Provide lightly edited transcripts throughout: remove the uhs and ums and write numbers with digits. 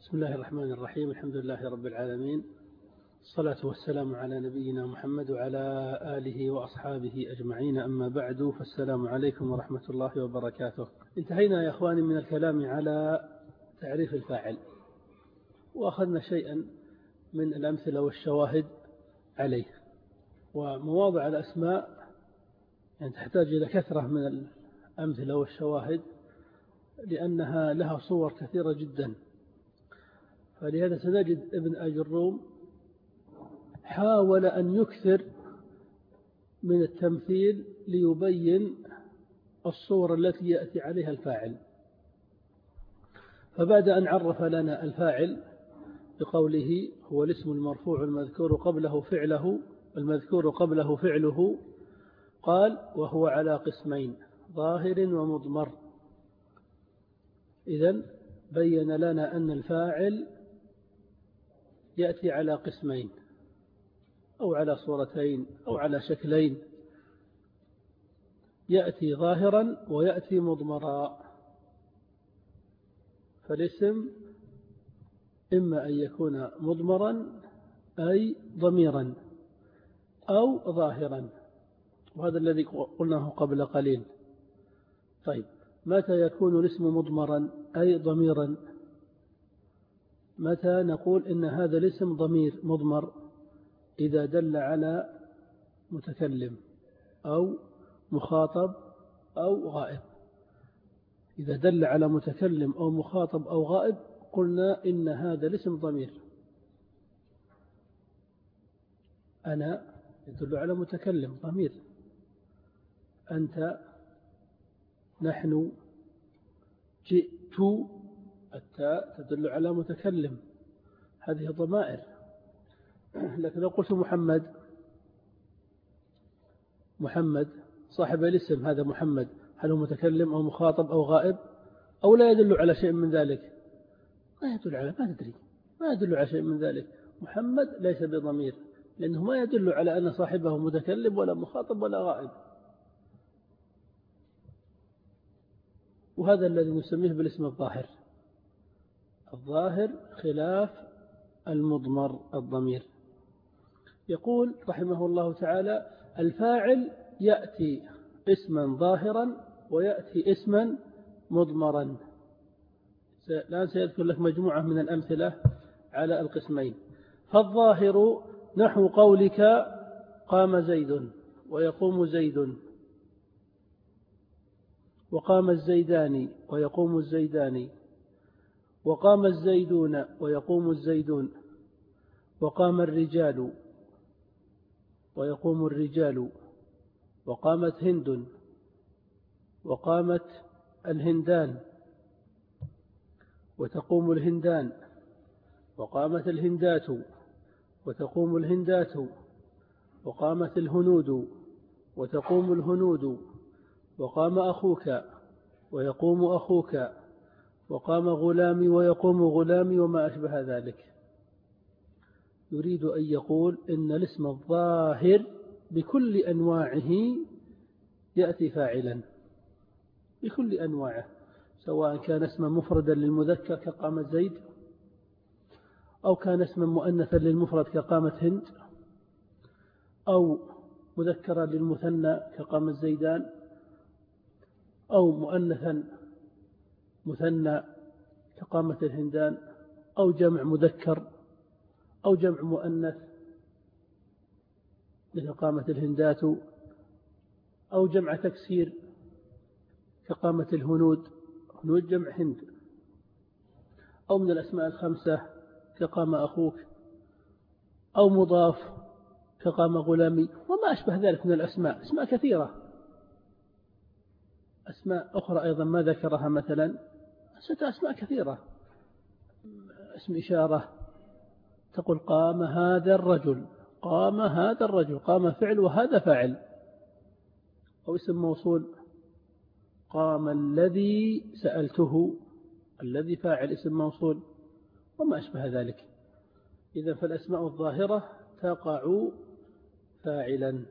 بسم الله الرحمن الرحيم. الحمد لله رب العالمين، الصلاة والسلام على نبينا محمد وعلى آله وأصحابه أجمعين، أما بعد، فالسلام عليكم ورحمة الله وبركاته. انتهينا يا أخواني من الكلام على تعريف الفاعل، وأخذنا شيئا من الأمثلة والشواهد عليه. ومواضع الأسماء يعني تحتاج إلى كثرة من الأمثلة والشواهد لأنها لها صور كثيرة جدا. فلهذا سنجد ابن أجروم حاول أن يكثر من التمثيل ليبين الصور التي يأتي عليها الفاعل. فبعد أن عرف لنا الفاعل بقوله هو الاسم المرفوع المذكور قبله فعله، قال وهو على قسمين: ظاهر ومضمر. إذن بين لنا أن الفاعل يأتي على قسمين أو على صورتين أو على شكلين، يأتي ظاهرا ويأتي مضمرا. فالاسم إما أن يكون مضمرا أي ضميرا أو ظاهرا، وهذا الذي قلناه قبل قليل. طيب، متى يكون الاسم مضمرا أي ضميرا؟ متى نقول إن هذا الاسم ضمير مضمر؟ إذا دل على متكلم أو مخاطب أو غائب. إذا دل على متكلم أو مخاطب أو غائب قلنا إن هذا الاسم ضمير. أنا يدل على متكلم ضمير، أنت، نحن، جئت، التاء تدل على متكلم، هذه ضمائر. لكن لو قلت محمد صاحب الاسم هذا محمد، هل هو متكلم أو مخاطب أو غائب أو لا يدل على شيء من ذلك؟ ما يدل على شيء من ذلك. محمد ليس بضمير لأنه ما يدل على أن صاحبه متكلم ولا مخاطب ولا غائب. وهذا الذي نسميه بالاسم الظاهر. الظاهر خلاف المضمر الضمير. يقول رحمه الله تعالى: الفاعل يأتي اسما ظاهرا ويأتي اسما مضمرا. الآن سيذكر لك مجموعة من الأمثلة على القسمين. فالظاهر نحو قولك قام زيد ويقوم زيد، وقام الزيدان ويقوم الزيدان، وقام الزيدون ويقوم الزيدون، وقام الرجال ويقوم الرجال، وقامت هند وقامت الهندان، وتقوم الهندان، وقامت الهندات وتقوم الهندات، وقامت الهنود وتقوم الهنود، وقام أخوك ويقوم أخوك، وقام غلامي ويقوم غلامي، وما أشبه ذلك. يريد أن يقول إن الاسم الظاهر بكل أنواعه يأتي فاعلا، بكل أنواعه، سواء كان اسما مفردا للمذكر كقامت زيد، أو كان اسما مؤنثا للمفرد كقامت هند، أو مذكرا للمثنى كقامت زيدان، أو مؤنثا مثنى كقامت الهندان، أو جمع مذكر أو جمع مؤنث مثل قامت الهندات، أو جمع تكسير كقامت الهنود، هنود جمع هند، أو من الأسماء الخمسة كقام أخوك، أو مضاف كقام غلامي، وما أشبه ذلك من الأسماء. أسماء كثيرة، أسماء أخرى أيضا ما ذكرها، مثلا أسماء كثيرة. اسم إشارة تقول قام هذا الرجل، قام هذا الرجل، قام فعل وهذا فاعل. أو اسم موصول قام الذي سألته، الذي فاعل اسم موصول، وما أشبه ذلك. إذن فالأسماء الظاهرة تقع فاعلا.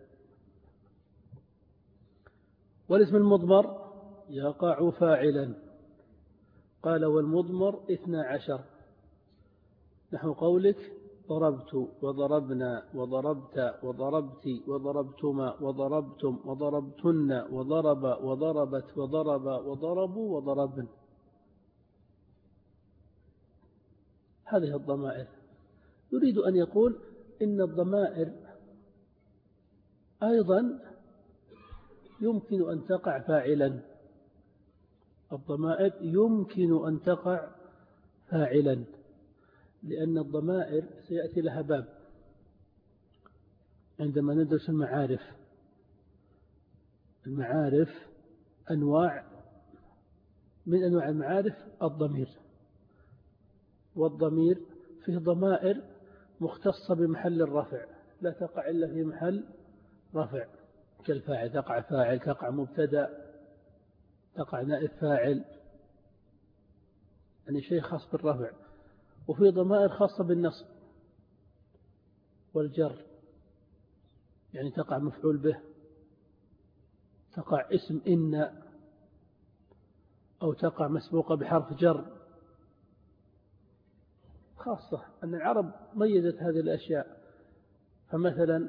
والاسم المضمر يقع فاعلا. قال والمضمر 12، نحو قولك ضربت وضربنا وضربت وضربت وضربتما وضربتم وضربتن وضرب وضربت وضرب وضربوا وضربن. هذه الضمائر. يريد أن يقول إن الضمائر أيضا يمكن أن تقع فاعلا. الضمائر يمكن أن تقع فاعلا، لأن الضمائر سيأتي لها باب عندما ندرس المعارف. المعارف أنواع، من أنواع المعارف الضمير، والضمير فيه ضمائر مختصة بمحل الرفع لا تقع إلا في محل رفع، كالفاعل تقع فاعل، تقع مبتدأ، تقع نائب فاعل، يعني شيء خاص بالرفع. وفي ضمائر خاصة بالنصب والجر، يعني تقع مفعول به، تقع اسم إن، أو تقع مسبوقة بحرف جر خاصة. أن العرب ميزت هذه الأشياء. فمثلا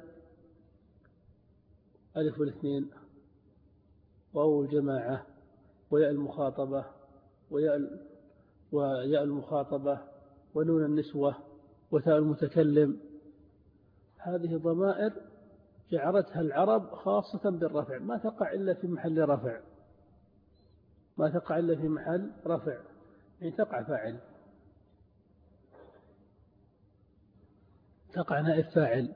ألف والاثنين واو الجماعة وياء المخاطبة وياء المخاطبة ونون النسوة وتاء المتكلم، هذه ضمائر جعلتها العرب خاصة بالرفع، ما تقع إلا في محل رفع، ما تقع إلا في محل رفع، يعني تقع فاعل، تقع نائب فاعل،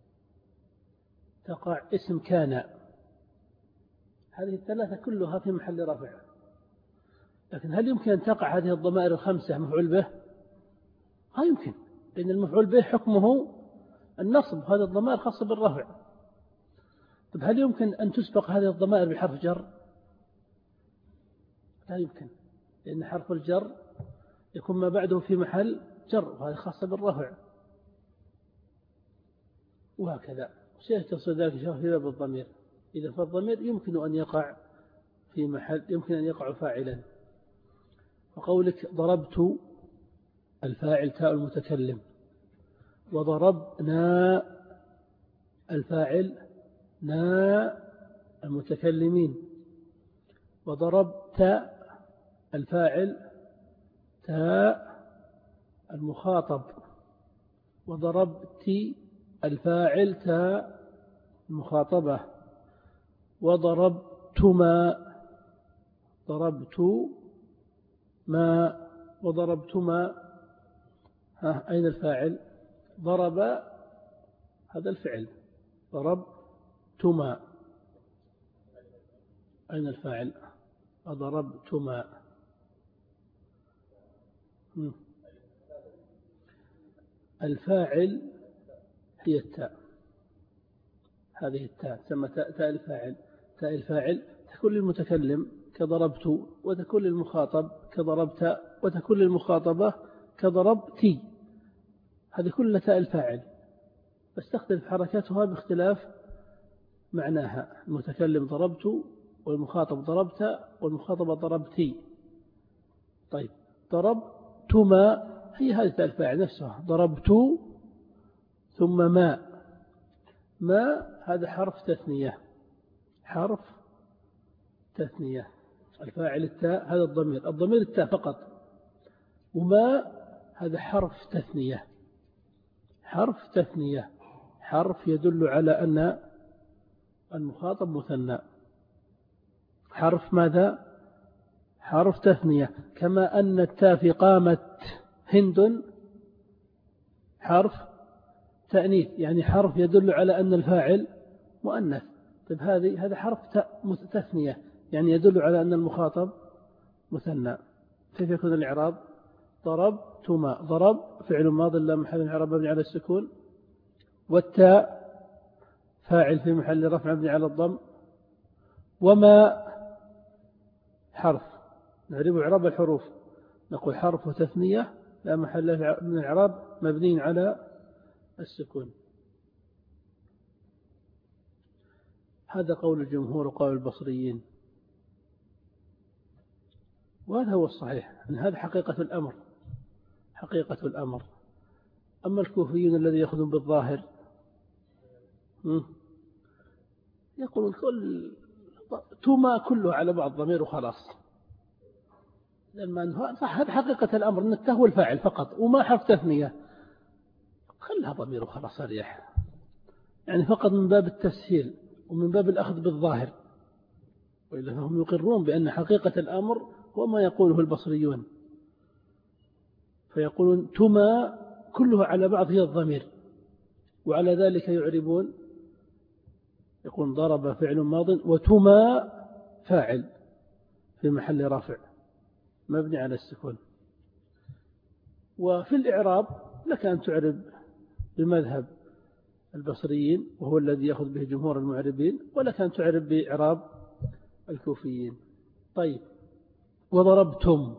تقع اسم كان. هذه الثلاثة كلها في محل رفع. لكن هل يمكن أن تقع هذه الضمائر الخمسة مفعول به؟ لا يمكن، لأن المفعول به حكمه النصب، هذه الضمائر خاصة بالرفع. طب هل يمكن أن تسبق هذه الضمائر بحرف جر؟ لا يمكن، لأن حرف الجر يكون ما بعده في محل جر، وهذا خاصة بالرفع. وهكذا سيتصل ذلك في باب الضمير. إذا فالضمير يمكن أن يقع في محل، يمكن أن يقع فاعلا. وقولك ضربت الفاعل تاء المتكلم، وضربنا الفاعل نا المتكلمين، وضربت الفاعل تاء المخاطب، وضربت الفاعل تاء المخاطبة، وضربتما ضربت ما وضربتما. أين الفاعل؟ ضرب هذا الفعل، ضربتما. أين الفاعل؟ وضربتما. الفاعل هي التاء، هذه التاء تسمى تاء الفاعل. تاء الفاعل تكون للمتكلم كضربت، وتكون للمخاطب كضربت، وتكون للمخاطبة كضربتي. هذه كلها تاء الفاعل، بس تختلف حركاتها باختلاف معناها. المتكلم ضربت، والمخاطب ضربت، والمخاطبة ضربتي. طيب ضربتما هي هذه تاء الفاعل نفسها، ضربت ثم ما هذا حرف تثنية، حرف تثنية. الفاعل التاء هذا الضمير التاء فقط، وما هذا حرف تثنية، حرف تثنية، حرف يدل على أن المخاطب مثنى. حرف ماذا؟ حرف تثنية. كما أن التاء في قامت هند حرف تأنيث، يعني حرف يدل على أن الفاعل مؤنث. طيب هذا حرف تثنية، يعني يدل على أن المخاطب مثنى. كيف يكون الإعراب؟ ضربتما، ضرب فعل ماض لا محل من إعراب مبني على السكون، والتاء فاعل في محل رفع مبني على الضم، وما حرف نعرب إعراب الحروف، نقول حرف تثنية لا محل من الإعراب مبني على السكون. هذا قول الجمهور وقول البصريين، وهذا هو الصحيح، أن هذا حقيقة الأمر، حقيقة الأمر. أما الكوفيون الذي يأخذون بالظاهر يقولون توما كله على بعض ضمير وخلاص، لما هذا حقيقة الأمر أن التاء هو الفاعل فقط وما حرف تثنية، خلها ضمير وخلاص أريح، يعني فقط من باب التسهيل ومن باب الأخذ بالظاهر، وإلا هم يقرون بأن حقيقة الأمر هو ما يقوله البصريون، فيقولون توما كله على بعض هي الضمير، وعلى ذلك يعربون، يقول ضرب فعل ماض وتما فاعل في محل رفع مبني على السكون. وفي الإعراب لك أن تعرب بمذهب البصريين وهو الذي يأخذ به جمهور المعربين، ولك أن تعرب بإعراب الكوفيين. طيب، وضربتم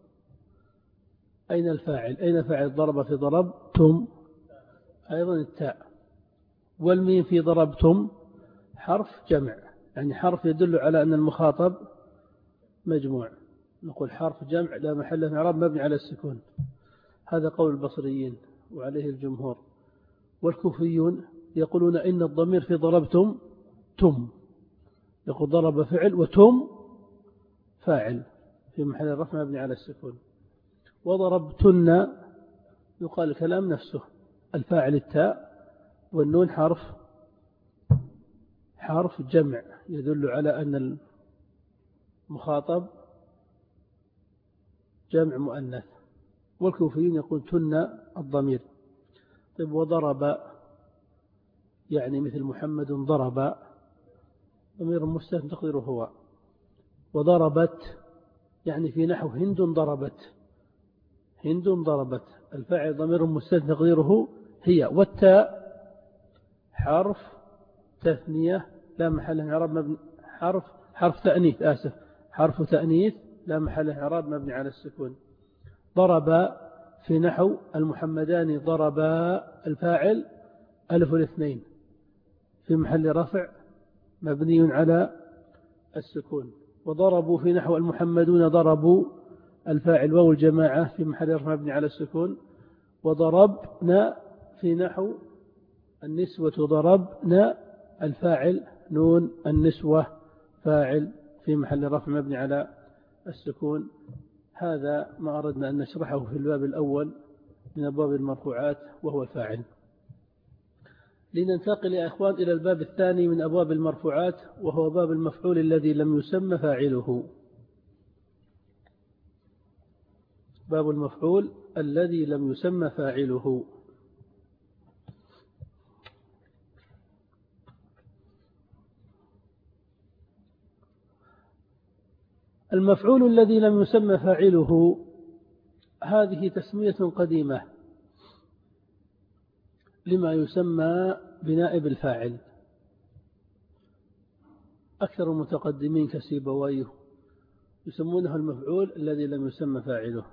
أين الفاعل؟ أين فاعل ضرب في ضربتم؟ أيضا التاء. والميم في ضربتم حرف جمع، يعني حرف يدل على أن المخاطب مجموع، نقول حرف جمع لا محل له من إعراب مبني على السكون. هذا قول البصريين وعليه الجمهور. والكوفيون يقولون إن الضمير في ضربتم تم، يقول ضرب فعل وتم فاعل في محل الرفع مبني على السكون. وضربتن يقال الكلام نفسه، الفاعل التاء والنون حرف جمع يدل على أن المخاطب جمع مؤنث. والكوفيين يقول تن الضمير. طيب، وضرب يعني مثل محمد ضرب ضمير مستتر تقديره هو. وضربت يعني في نحو هند ضربت، هند ضربت، الفاعل ضمير مستتر تقديره هي. والتاء حرف تثنية لا محل له من إعراب مبني، حرف تأنيث، حرف تأنيث لا محل له من إعراب مبني على السكون. ضرب في نحو المحمدان ضربا، الفاعل ألف الاثنين في محل رفع مبني على السكون. وضربوا في نحو المحمدون ضربوا، الفاعل واو الجماعة في محل رفع مبني على السكون. وضربنا في نحو النسوة ضربنا، الفاعل نون النسوة فاعل في محل رفع مبني على السكون. هذا ما أردنا أن نشرحه في الباب الأول من أبواب المرفوعات وهو الفاعل. لننتقل يا إخوان إلى الباب الثاني من أبواب المرفوعات وهو باب المفعول الذي لم يسمى فاعله. باب المفعول الذي لم يسمى فاعله. المفعول الذي لم يسمى فاعله هذه تسمية قديمة لما يسمى بنائب الفاعل. أكثر المتقدمين كسيبويه يسمونه المفعول الذي لم يسمى فاعله.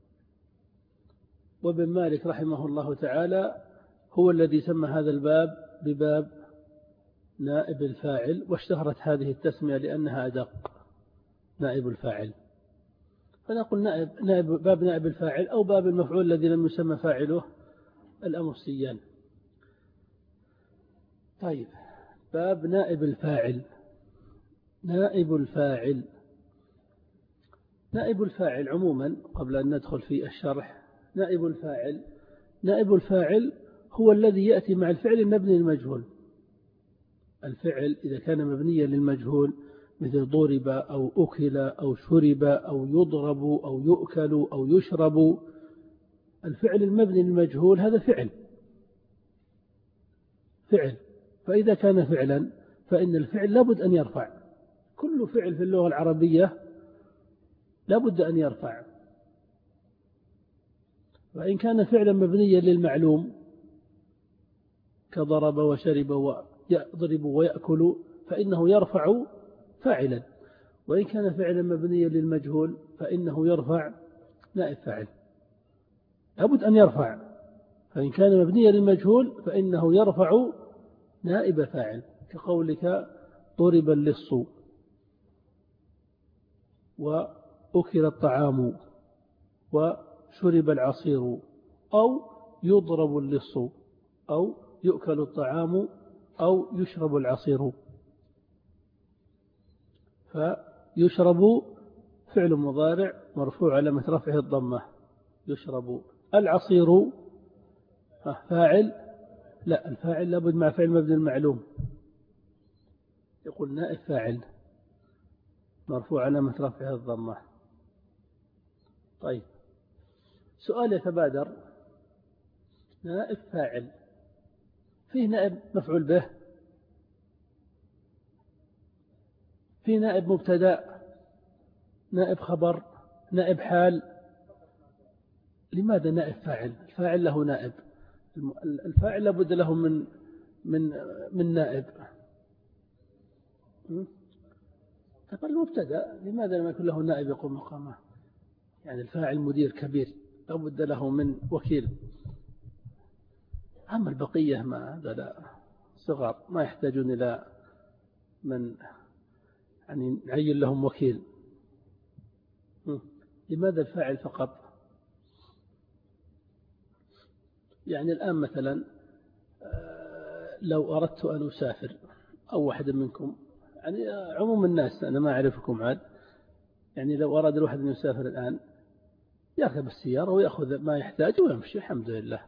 وابن مالك رحمه الله تعالى هو الذي سمى هذا الباب بباب نائب الفاعل، واشتهرت هذه التسمية لأنها أدق، نائب الفاعل. فنقول باب نائب الفاعل أو باب المفعول الذي لم يسمى فاعله، الأمر سيان. طيب، باب نائب الفاعل. نائب الفاعل، نائب الفاعل عموما قبل أن ندخل في الشرح، نائب الفاعل هو الذي يأتي مع الفعل المبني للمجهول. الفعل إذا كان مبنيا للمجهول مثل ضرب أو أكل أو شرب أو يضرب أو يؤكل أو يشرب، الفعل المبني للمجهول هذا فعل. فإذا كان فعلا فإن الفعل لابد أن يرفع، كل فعل في اللغة العربية لابد أن يرفع. وإن كان فعلا مبنيا للمعلوم كضرب وشرب ويضرب ويأكل فإنه يرفع فاعلا، وإن كان فعلا مبنيا للمجهول فإنه يرفع نائب فاعل، لابد أن يرفع. فإن كان مبنيا للمجهول فإنه يرفع نائب فاعل، كقولك ضرب اللص وأكل الطعام وشرب العصير، أو يضرب اللص أو يؤكل الطعام أو يشرب العصير. فيشرب فعل مضارع مرفوع علامة رفعه الضمة، يشرب. العصير فاعل، لا الفاعل لابد مع فعل مبني المعلوم، يقول نائب فاعل مرفوع علامة رفعه الضمة. طيب سؤال يتبادر، نائب فاعل فيه نائب مفعول به، فيه نائب مبتدأ، نائب خبر، نائب حال. لماذا نائب فاعل؟ الفاعل له نائب، الفاعل لابد له من نائب. طيب المبتدأ لماذا لم يكن له نائب يقوم مقامه؟ يعني الفاعل مدير كبير لابد له من وكيل. أما البقية ما هذا لا، صغار ما يحتاجون إلى من يعني نعين لهم وكيل. لماذا الفاعل فقط؟ يعني الآن مثلا لو أردت أن أسافر أو واحد منكم، يعني عموم الناس أنا ما أعرفكم عاد، يعني لو أراد الواحد أن يسافر الآن يركب السيارة ويأخذ ما يحتاج ويمشي الحمد لله.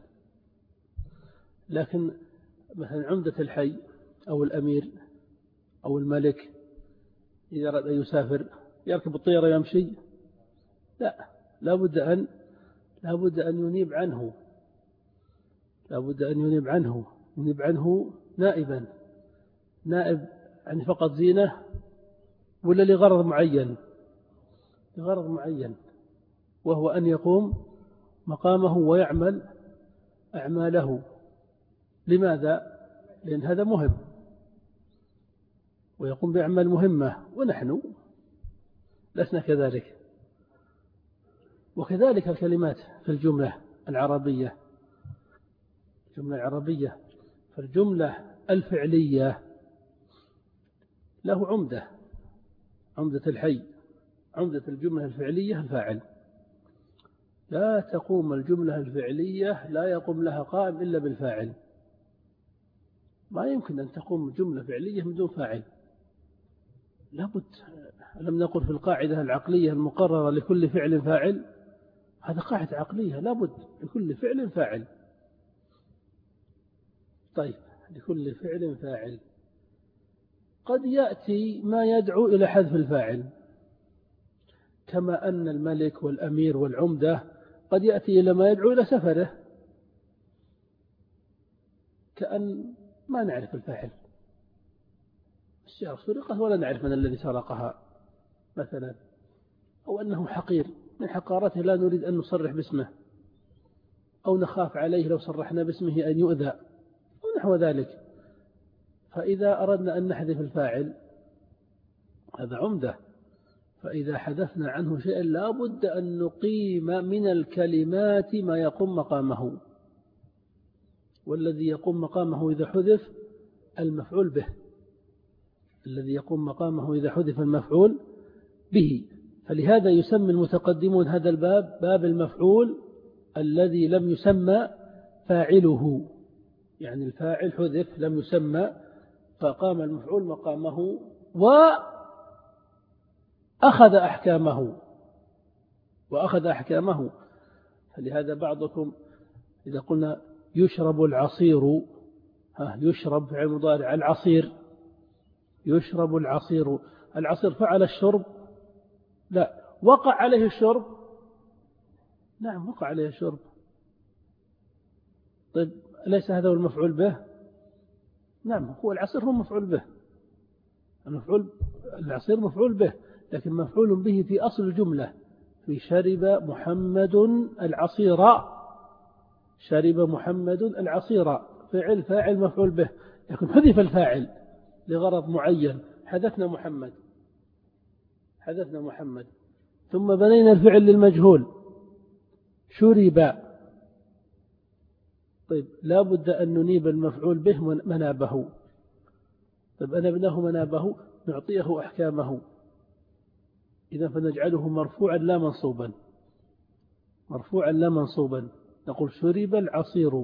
لكن مثلا عمدة الحي أو الأمير أو الملك إذا أراد أن يسافر يركب الطيارة ويمشي؟ لا، لابد أن ينيب عنه، لابد أن ينيب عنه نائبا. نائب يعني فقط زينة ولا لغرض معين؟ لغرض معين، وهو أن يقوم مقامه ويعمل أعماله. لماذا؟ لأن هذا مهم ويقوم بأعمال مهمة، ونحن لسنا كذلك. وكذلك الكلمات في الجملة العربية، فالجملة الفعلية له عمدة الحي، عمدة الجملة الفعلية الفاعل. لا تقوم الجملة الفعلية، لا يقوم لها قائم إلا بالفاعل. ما يمكن أن تقوم جملة فعلية من دون فاعل، لابد. لم نقل في القاعدة العقلية المقررة لكل فعل فاعل؟ هذا قاعدة عقلية، لابد لكل فعل فاعل. طيب لكل فعل فاعل. قد يأتي ما يدعو إلى حذف الفاعل، كما أن الملك والأمير والعمدة قد يأتي إلى ما يدعو إلى سفره، كأن ما نعرف الفاعل، السيارة سرقت ولا نعرف من الذي سرقها مثلا، أو أنه حقير من حقارته لا نريد أن نصرح باسمه، أو نخاف عليه لو صرحنا باسمه أن يؤذى أو نحو ذلك. فإذا أردنا أن نحذف الفاعل هذا عمدة، فإذا حذفنا عنه شيئا لا بد أن نقيم من الكلمات ما يقوم مقامه، والذي يقوم مقامه إذا حذف المفعول به، الذي يقوم مقامه إذا حذف المفعول به. فلهذا يسمي المتقدمون هذا الباب باب المفعول الذي لم يسمى فاعله، يعني الفاعل حذف لم يسمى فقام المفعول مقامه وأخذ أحكامه. فلهذا بعضكم إذا قلنا يشرب العصير، يشرب فعل مضارع، العصير يشرب العصير، العصير فعل الشرب؟ لا. وقع عليه الشرب؟ نعم وقع عليه الشرب. طيب ليس هذا هو المفعول به؟ نعم هو العصير هو مفعول به، العصير مفعول به، لكن مفعول به في أصل الجملة، في شرب محمد العصير، شرب محمد العصير فاعل مفعول به، لكن حذف الفاعل لغرض معين، حذفنا محمد ثم بنينا الفعل للمجهول شرب. طيب لا بد أن ننيب المفعول به منابه. طيب أنبناه منابه نعطيه أحكامه، إذا فنجعله مرفوعا لا منصوبا، نقول شرب العصير،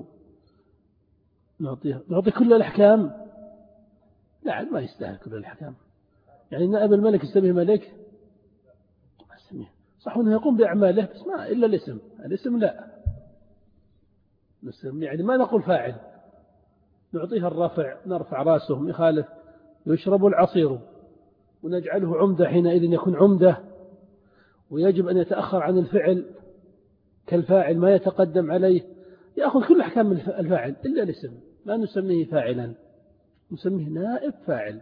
نعطي كل الأحكام؟ لا، ما يستاهل كل الأحكام. يعني نائب الملك يسميه ملك؟ ما يسميه، صح أنه يقوم بأعماله بس ما إلا الاسم لا نسميه، يعني ما نقول فاعل. نعطيها الرفع، نرفع راسه يخالف. يشرب العصير ونجعله عمدة، حينئذ يكون عمدة، ويجب أن يتأخر عن الفعل كالفاعل، ما يتقدم عليه، يأخذ كل أحكام الفاعل إلا الاسم. ما نسميه فاعلا، نسميه نائب فاعل،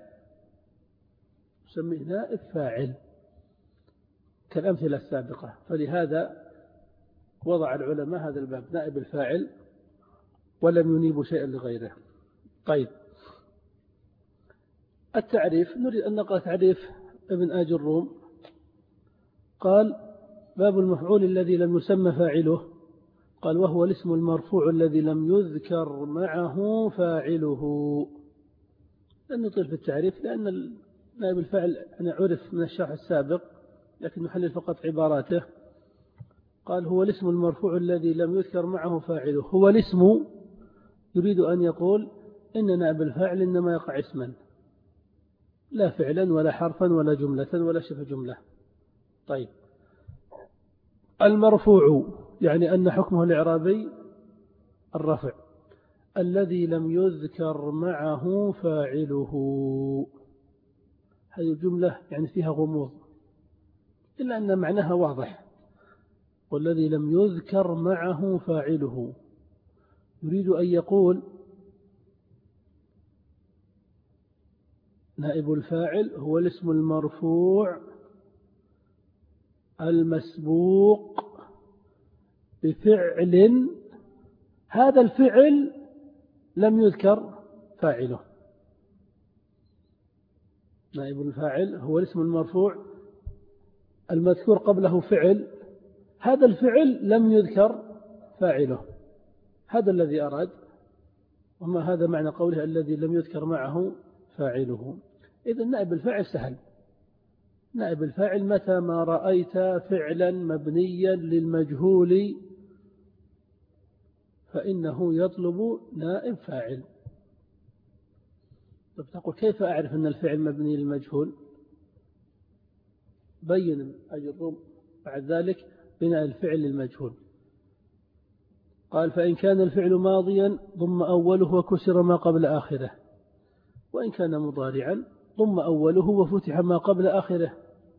نسميه نائب فاعل كالأمثلة السابقة. فلهذا وضع العلماء هذا الباب، نائب الفاعل، ولم ينيبوا شيئا لغيره. طيب، التعريف، نريد أن نقرأ تعريف ابن آج الروم. قال: باب المفعول الذي لم يسمى فاعله. قال: وهو الاسم المرفوع الذي لم يذكر معه فاعله. لن نطيل في التعريف لأن نائب الفاعل أنا عرف من الشرح السابق، لكن نحلل فقط عباراته. قال: هو الاسم المرفوع الذي لم يذكر معه فاعله. هو الاسم، يريد أن يقول إن نائب الفاعل إنما يقع اسما، لا فعلا ولا حرفا ولا جملة ولا شبه جملة. طيب، المرفوع يعني أن حكمه الإعرابي الرفع، الذي لم يذكر معه فاعله. هذه الجملة يعني فيها غموض، إلا أن معناها واضح. والذي لم يذكر معه فاعله، يريد أن يقول نائب الفاعل هو الاسم المرفوع المسبوق بفعل، هذا الفعل لم يذكر فاعله. نائب الفاعل هو الاسم المرفوع المذكور قبله فعل، هذا الفعل لم يذكر فاعله. هذا الذي أراد، وما هذا معنى قوله الذي لم يذكر معه فاعله. إذن نائب الفاعل سهل. نائب الفاعل متى ما رأيت فعلا مبنيا للمجهول فإنه يطلب نائب فاعل. طب تقول كيف أعرف أن الفعل مبني للمجهول؟ بين أجرب بعد ذلك بناء الفعل للمجهول. قال: فإن كان الفعل ماضيا ضم أوله وكسر ما قبل آخره، وإن كان مضارعا ضم أوله وفتح ما قبل آخره.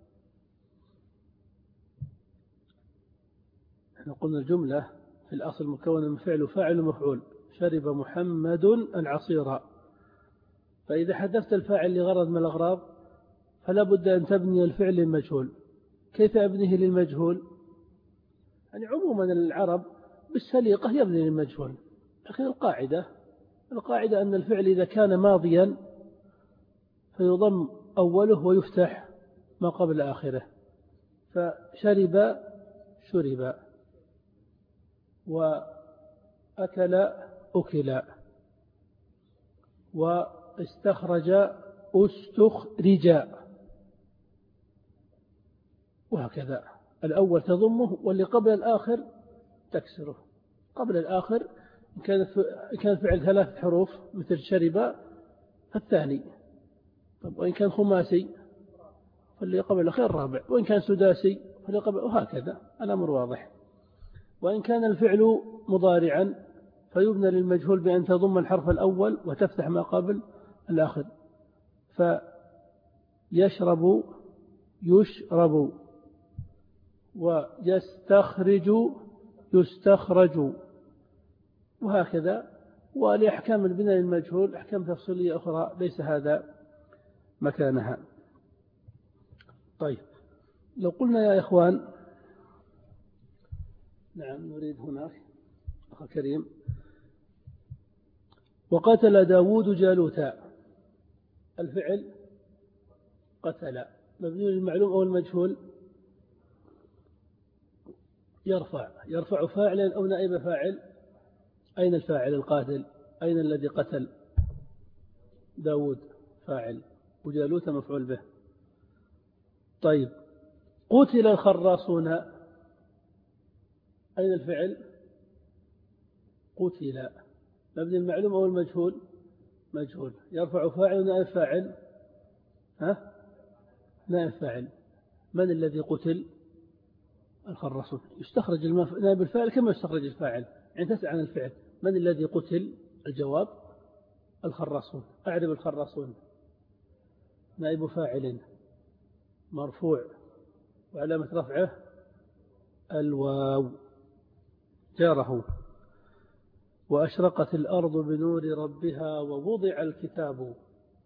احنا قلنا الجملة في الأصل مكونة من فعل وفاعل ومفعول. شرب محمد العصير، فإذا حذفت الفاعل لغرض من الأغراض فلا بد أن تبني الفعل للمجهول. كيف أبنيه للمجهول؟ يعني عموما العرب بالسليقة يبني للمجهول، لكن القاعدة أن الفعل إذا كان ماضيا فيضم أوله ويفتح ما قبل آخره. فشرب شرب، وأكل أكل، واستخرج استخرج، وهكذا. الأول تضمه واللي قبل الآخر تكسره. قبل الآخر إن كان فعل 3 حروف مثل شرب الثاني. طب وإن كان خماسي فاللي قبل الأخير الرابع، وإن كان سداسي فاللي قبل، وهكذا. الأمر واضح. وإن كان الفعل مضارعا فيبنى للمجهول بأن تضم الحرف الأول وتفتح ما قبل الآخر. فيشرب يشرب، ويستخرج يستخرج، وهكذا. ولأحكام البناء للمجهول أحكام تفصيلية أخرى ليس هذا مكانها. طيب، لو قلنا يا إخوان، نعم نريد هناك أخ كريم: وقتل داود جالوتا. الفعل قتل مبني للمعلوم أو المجهول؟ يرفع فاعلا أو نائب فاعل. أين الفاعل القاتل؟ أين الذي قتل؟ داود فاعل، وجالوت مفعول به. طيب، قتل الخراصون، أين الفعل؟ قتل مبني المعلوم أو المجهول؟ مجهول. يرفع فاعل ونائب فاعل؟ نائب فاعل. من الذي قتل؟ الخراصون. يستخرج نائب الفاعل كما يستخرج الفاعل، يعني تسأل عن الفعل. من الذي قتل؟ الجواب الخراصون. أعرب الخراصون. نائب فاعل مرفوع وعلامة رفعه الواو، جاره. وأشرقت الأرض بنور ربها ووضع الكتاب.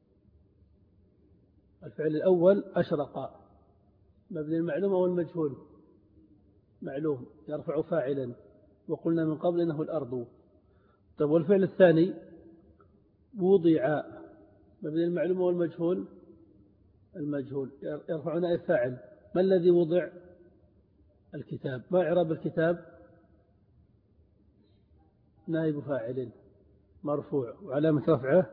الفعل الأول أشرق مبني المعلوم أو المجهول؟ معلوم، يرفع فاعلا، وقلنا من قبل إنه الأرض. طيب والفعل الثاني وضع مبني المعلوم أو المجهول؟ المجهول، يرفع نائب فاعل. ما الذي وضع؟ الكتاب. ما إعراب الكتاب؟ نائب فاعل مرفوع وعلامة رفعه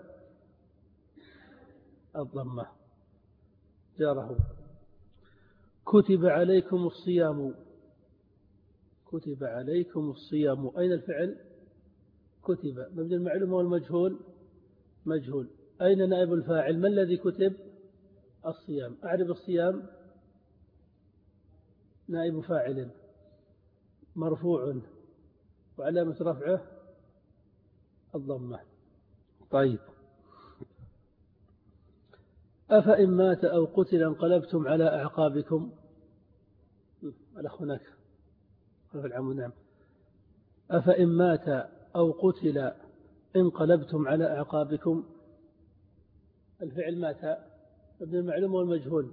الضمة، جاره. كتب عليكم الصيام. كتب عليكم الصيام. أين الفعل؟ كتب مبني المعلوم والمجهول؟ مجهول. أين نائب الفاعل؟ ما الذي كتب؟ الصيام. أعرب الصيام. نائب فاعل مرفوع وعلامة رفعه الضمة. طيب. أفإن مات أو قتل انقلبتم على أعقابكم. الأخ هناك في العمود. نعم. أفإن مات أو قتل انقلبتم على أعقابكم. الفعل مات ابن المعلوم والمجهول؟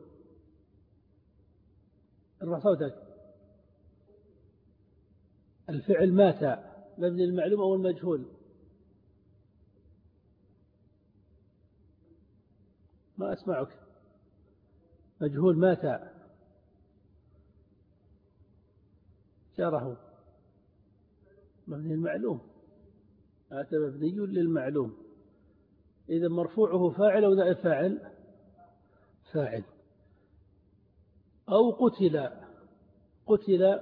ارفع صوتك. الفعل مات مبني المعلوم أو المجهول؟ ما أسمعك. مجهول مات، جاره مبني المعلوم. هذا مبني للمعلوم. إذا مرفوعه فاعل أو نائب فاعل؟ فاعل. أو قتل. قتل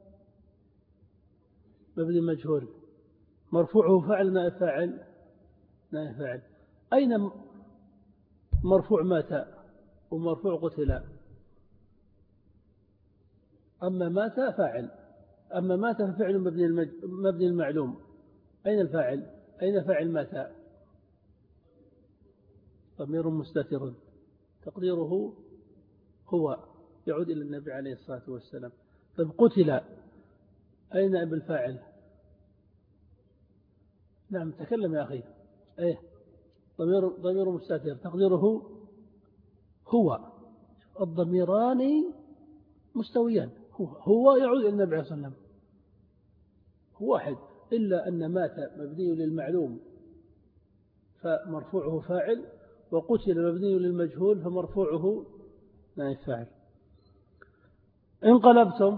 مبني المجهول، مرفوعه فاعل نائب فاعل؟ نائب فاعل. أين مرفوع مات ومرفوع قتل؟ أما مات فاعل. أما مات ففعل مبني المعلوم. أين الفاعل؟ أين فاعل مات؟ ضمير مستتر تقديره هو، يعود إلى النبي عليه الصلاة والسلام. طيب قتل، أين نائب الفاعل؟ نعم تكلم يا أخي. إيه، ضمير مستتر تقديره هو. الضميران مستويان. هو يعود إلى النبي عليه الصلاة والسلام، هو واحد، إلا أن مات مبني للمعلوم فمرفوعه فاعل، وقتل مبني للمجهول فمرفوعه نائب فاعل. انقلبتم.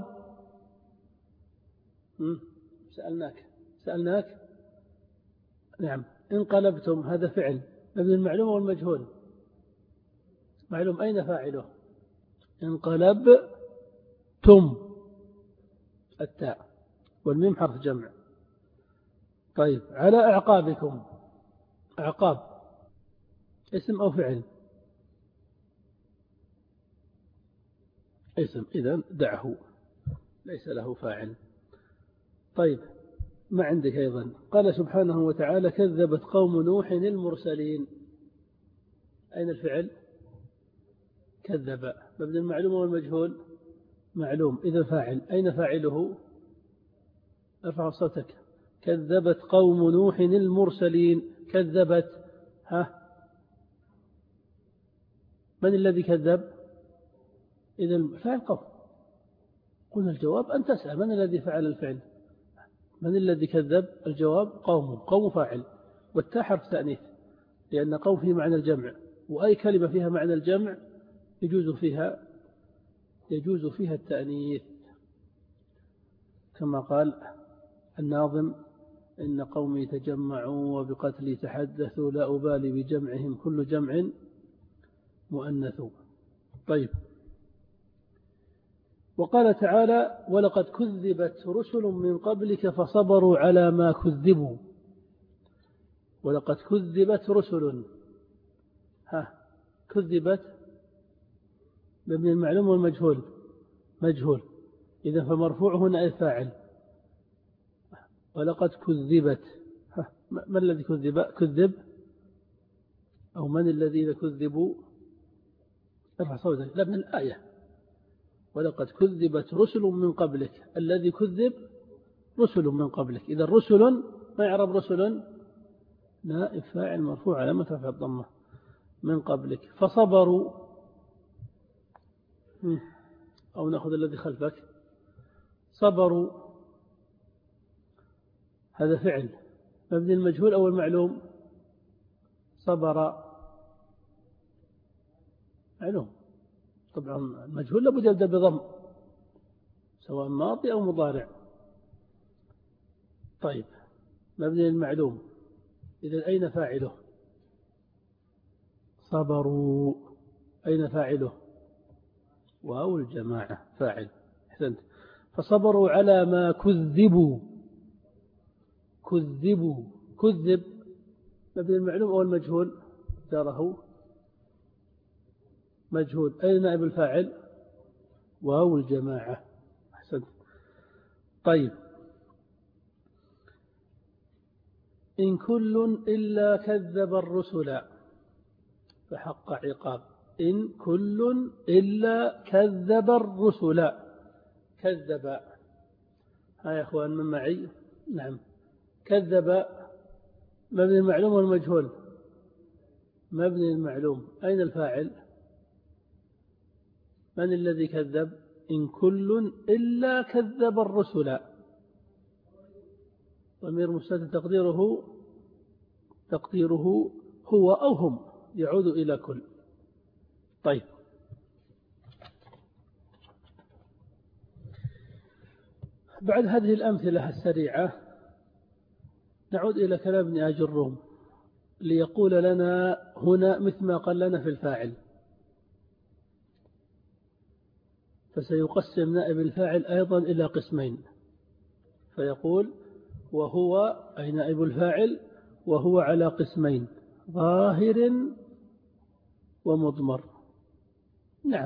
سألناك. نعم. انقلبتم هذا فعل مبني المعلوم والمجهول؟ معلوم. أين فاعله؟ انقلبتم، التاء والميم حرف جمع. طيب على أعقابكم. أعقاب اسم أو فعل؟ اسم، إذن دعه، ليس له فاعل. طيب ما عندك أيضا. قال سبحانه وتعالى كذبت قوم نوح المرسلين. أين الفعل؟ كذب مبني المعلوم والمجهول؟ معلوم، إذا فاعل. أين فاعله؟ ارفع صوتك. كذبت قوم نوح المرسلين. كذبت، من الذي كذب؟ إذا الفعل قوم. قلنا الجواب أن تسأل من الذي فعل الفعل. من الذي كذب؟ الجواب قوم. قوم فاعل، والتاء حرف تأنيث، لأن قوم فيه معنى الجمع، وأي كلمة فيها معنى الجمع يجوز فيها التأنيث، كما قال الناظم إن قومي تجمعوا وبقتلي تحدثوا لا أبالي بجمعهم كل جمع مؤنث. طيب. وقال تعالى ولقد كذبت رسل من قبلك فصبروا على ما كذبوا. ولقد كذبت رسل، كذبت مبني المعلوم والمجهول، مجهول، إذا فمرفوع هنا فاعل. ولقد كذبت، ما الذي كذب أو من الذين كذبوا؟ ارفع صوتك. لا، من الآية ولقد كذبت رسل من قبلك، الذي كذب رسل من قبلك. إذا رسل ما يعرب رسل؟ نائب فاعل مرفوع علامة رفع الضمة من قبلك. فصبروا، أو نأخذ الذي خلفك. صبروا هذا فعل مبني المجهول أو المعلوم؟ صبر معلوم طبعا، المجهول لابد يبدأ بضم سواء ماضي أو مضارع. طيب مبني المعلوم، إذا أين فاعله؟ صبروا، أين فاعله؟ واو الجماعة فاعل. أحسنت. فصبروا على ما كذبوا. كذبوا، كذب مبني المعلوم أو المجهول؟ جاره مجهول. أين نائب الفاعل؟ واو الجماعة. أحسنت. طيب إن كل إلا كذب الرسل فحق عقاب. إن كل إلا كذب الرسل. كذب، ها يا أخوان من معي؟ نعم. كذب مبني المعلوم والمجهول؟ مبني المعلوم. أين الفاعل؟ من الذي كذب؟ إن كل إلا كذب الرسل. ضمير مستتر تقديره هو أو هم، يعود إلى كل. طيب بعد هذه الأمثلة السريعة نعود إلى كلام ابن آج الروم ليقول لنا هنا مثل ما قال لنا في الفاعل. فسيقسم نائب الفاعل أيضا إلى قسمين، فيقول وهو أي نائب الفاعل وهو على قسمين، ظاهر ومضمر. نعم،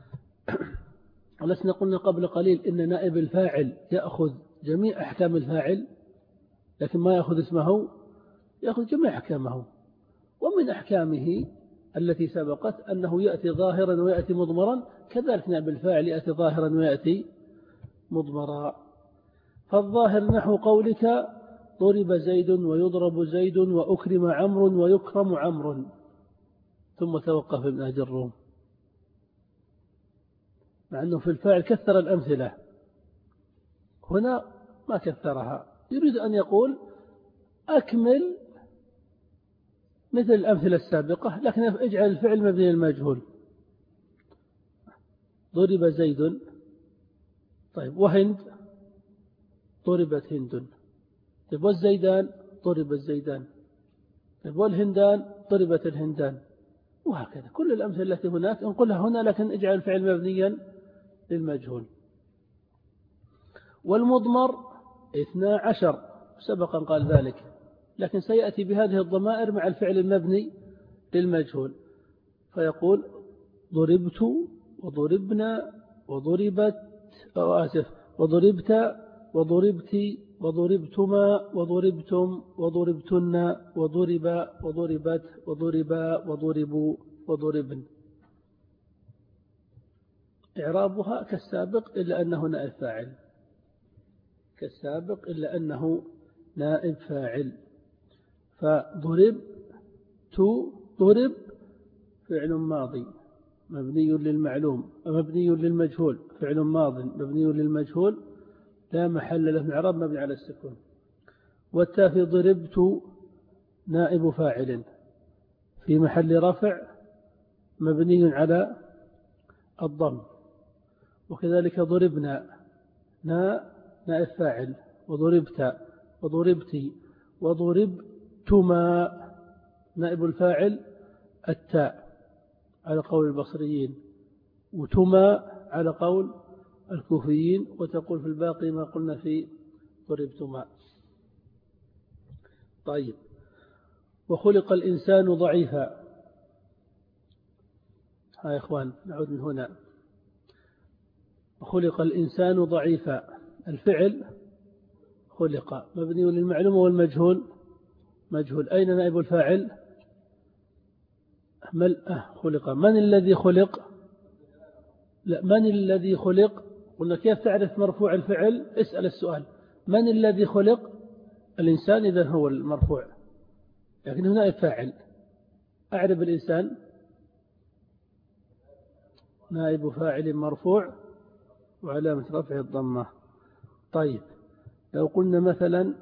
ولسنا قلنا قبل قليل إن نائب الفاعل يأخذ جميع أحكام الفاعل، لكن ما يأخذ اسمه، يأخذ جميع أحكامه. ومن أحكامه التي سبقت أنه يأتي ظاهرا ويأتي مضمرا، كذلك نائب الفاعل يأتي ظاهرا ويأتي مضمرا. فالظاهر نحو قولك ضرب زيد ويضرب زيد وأكرم عمرو ويكرم عمرو. ثم توقف ابن آج الروم، مع أنه في الفاعل كثر الأمثلة، هنا ما كثرها. يريد أن يقول أكمل مثل الأمثلة السابقة، لكن اجعل الفعل مبني المجهول. ضرب زيد، طيب وهند ضربت هند. طيب والزيدان ضرب الزيدان. طيب والهندان ضربت الهندان. وهكذا كل الأمثلة التي هناك انقلها هنا، لكن اجعل الفعل مبنيا للمجهول. والمضمر 12 سبقا قال ذلك، لكن سيأتي بهذه الضمائر مع الفعل المبني للمجهول. فيقول ضربت وضربنا وضربت، وضربت وضربت وضربتما وضربتم وضربتن وضرب وضربت وضربا وضربوا وضربن. إعرابها كالسابق إلا أنه نائب فاعل، كالسابق إلا أنه نائب فاعل. فضرب ضرب فعل ماضي مبني للمعلوم، مبني للمجهول، فعل ماض مبني للمجهول لا محل له من إعراب، مبني على السكون. والتاء في ضربت نائب فاعل في محل رفع مبني على الضم. وكذلك ضربنا نائب فاعل، وضربت وضربتي وضربتما نائب الفاعل التاء على قول البصريين، وتما على قول الكوفيين، وتقول في الباقي ما قلنا في ضربتما. طيب، وخلق الإنسان ضعيفا. يا إخوان نعود من هنا. وخلق الإنسان ضعيفا، الفعل خلق مبني للمعلوم والمجهول مجهول. أين نائب الفاعل؟ خلق. من الذي خلق؟ لا، من الذي خلق؟ قلنا كيف تعرف مرفوع الفعل؟ اسأل السؤال من الذي خلق؟ الإنسان، إذن هو المرفوع، لكن هنا فاعل. أعرف الإنسان نائب فاعل مرفوع وعلامة رفع الضمة. طيب، لو قلنا مثلا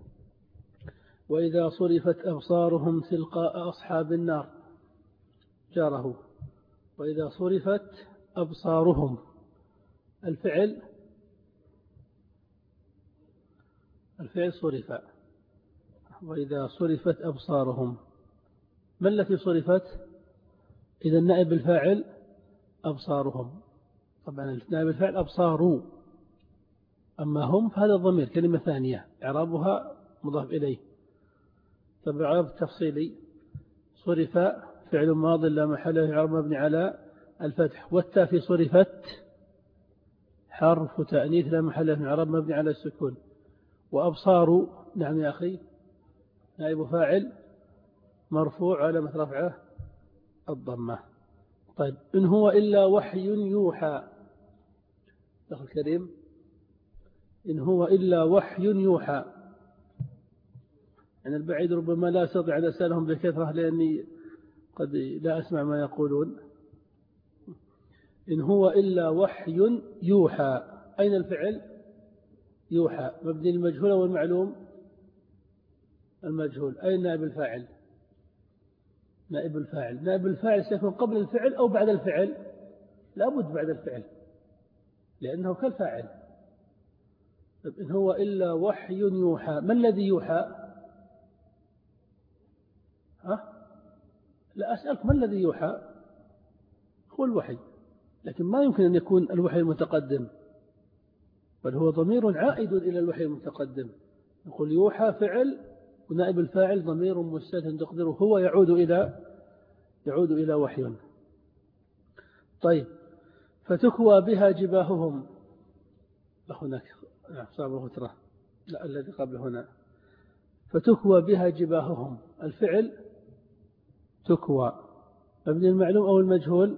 وإذا صرفت أبصارهم تلقاء أصحاب النار، جاره. وإذا صرفت أبصارهم، الفعل صرف. وإذا صرفت أبصارهم، ما التي صرفت؟ إذا نائب الفاعل أبصارهم. طبعا نائب الفاعل أبصاروا، أما هم فهذا الضمير كلمة ثانية إعرابها مضاف إليه. طبعا إعراب تفصيلي: صرف فعل ماض لا محل له إعراب مبني على الفتح، والتاء في صرفت حرف تأنيث لا محل له إعراب مبني على السكون. وأبصار، نعم يا أخي، نائب فاعل مرفوع علامة رفعه الضمة. طيب، إن هو إلا وحي يوحى. أخي الكريم، إن هو إلا وحي يوحى. يعني البعيد ربما لا أستطيع أن أسألهم بكثرة لأني قد لا أسمع ما يقولون. إن هو إلا وحي يوحى، أين الفعل؟ يوحى مبني المجهول والمعلوم المجهول. أين نائب الفاعل؟ نائب الفاعل. نائب الفاعل سيكون قبل الفعل أو بعد الفعل؟ لابد بعد الفعل لأنه كالفاعل. إن هو إلا وحي يوحى، ما الذي يوحى؟ لا، أسألك ما الذي يوحى؟ هو الوحي، لكن ما يمكن أن يكون الوحي المتقدم، بل هو ضمير عائد إلى الوحي المتقدم. نقول يوحى فعل، ونائب الفاعل ضمير مستتر تقدره هو يعود إلى وحي. طيب، فتكوى بها جباههم. هناك صعب فترة، لا الذي قبل هنا. فتكوى بها جباههم، الفعل تكوى مبني المعلوم أو المجهول؟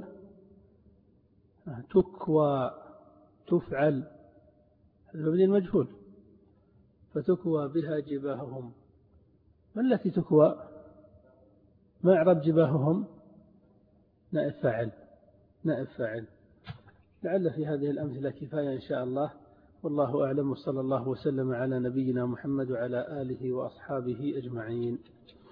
تكوى، تفعل، مبني المجهول. فتكوى بها جباههم، ما التي تكوى؟ ما إعراب جباههم؟ نائب فاعل. نائب فاعل. لعل في هذه الأمثلة كفاية إن شاء الله، والله أعلم، وصلى الله وسلم على نبينا محمد وعلى آله وأصحابه أجمعين.